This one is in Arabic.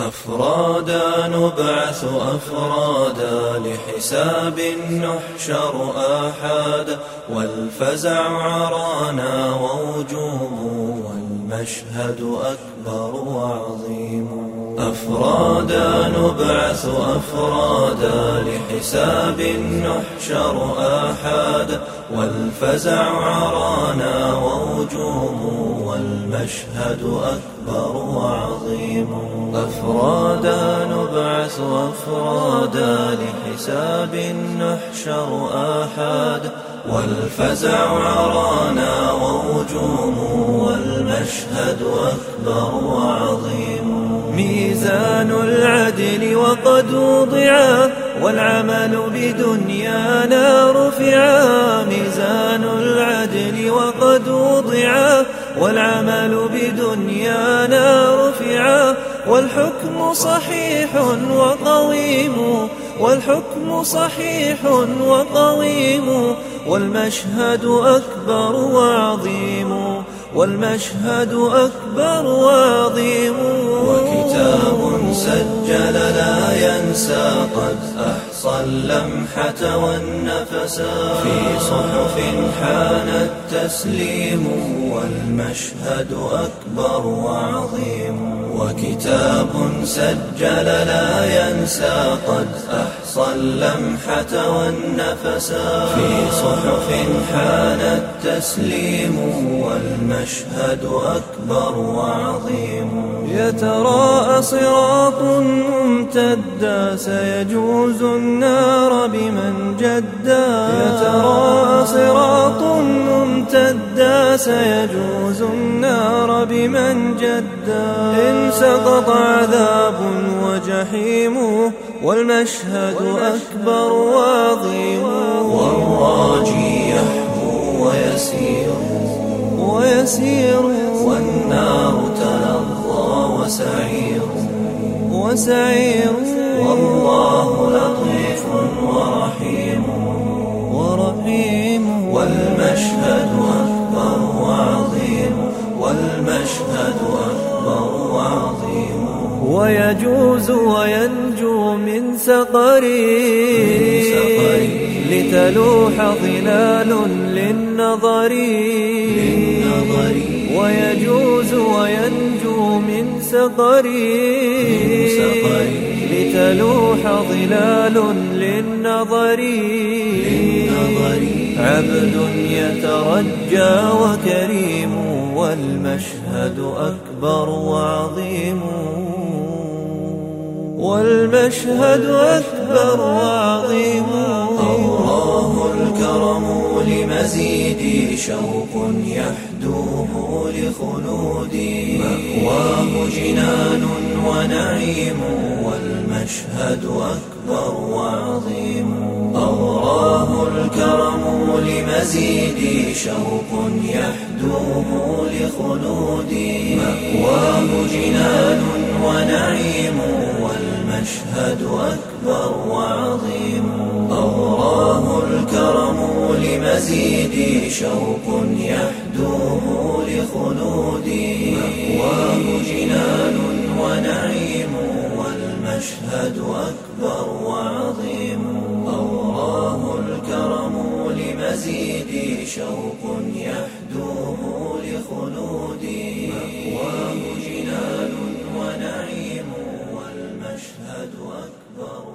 أفرادا نبعث أفرادا لحساب نحشر آحادا والفزع عرانا ووجوب والمشهد أكبر وعظيم أفرادا نبعث أفرادا لحساب نحشر آحادا والفزع عرانا ووجوب والمشهد أكبر وعظيم أفرادا نبعث أفرادا لحساب نحشر آحادا والفزع عرانا ووجوم والمشهد أكبر وعظيم ميزان العدل وقد وضعا والعمل بدنيانا رفعا ميزان العدل وقد وضعا والعمل بدنيانا رفعا والحكم صحيح وقويم والحكم صحيح وقويم والمشهد أكبر وعظيم والمشهد أكبر وعظيم وكتاب سجل لا ينسى قد أحصى اللمحة والنفسا في صحف حان التسليم والمشهد أكبر وعظيم وكتاب سجل لا ينسى قد أحصى اللمحة والنفسا في صحف حان التسليم والمشهد أكبر وعظيم يتراءى صراط ممتدا سيجوز النار بمن جدا يتراءى صراط ممتدا سيجوز النار بمن جدا إن سقط عذاب وجحيم والمشهد أكبر وعظيم والراجي يحبو ويسير والنار تلظى وسعير والله لطيف ورحيم والمشهد أكبر وعظيم والمشهد أكبر وعظيم ويجوز وينجو من سقري لتلوح ظلال للنظر ويجوز وينجو من سقري لتلوح ظلال للنظر عبد يترجى وكريم والمشهد أكبر وعظيم والمشهد أكبر وعظيم أوراه الكرم لمزيد شوق يحدوه لخلودي مأواه جنان ونعيم والمشهد أكبر وعظيم أوراه الكرم لمزيد شوق يحدوه لخلودي مأواه جنان ونعيم والمشهد أكبر وعظيم أوراه الكرم لمزيد شوق يحدوه لخلودي مأواه جنان ونعيم والمشهد أكبر وعظيم أوراه الكرم لمزيد شوق يحدوه لخلودي مأواه جنان ونعيم والمشهد أكبر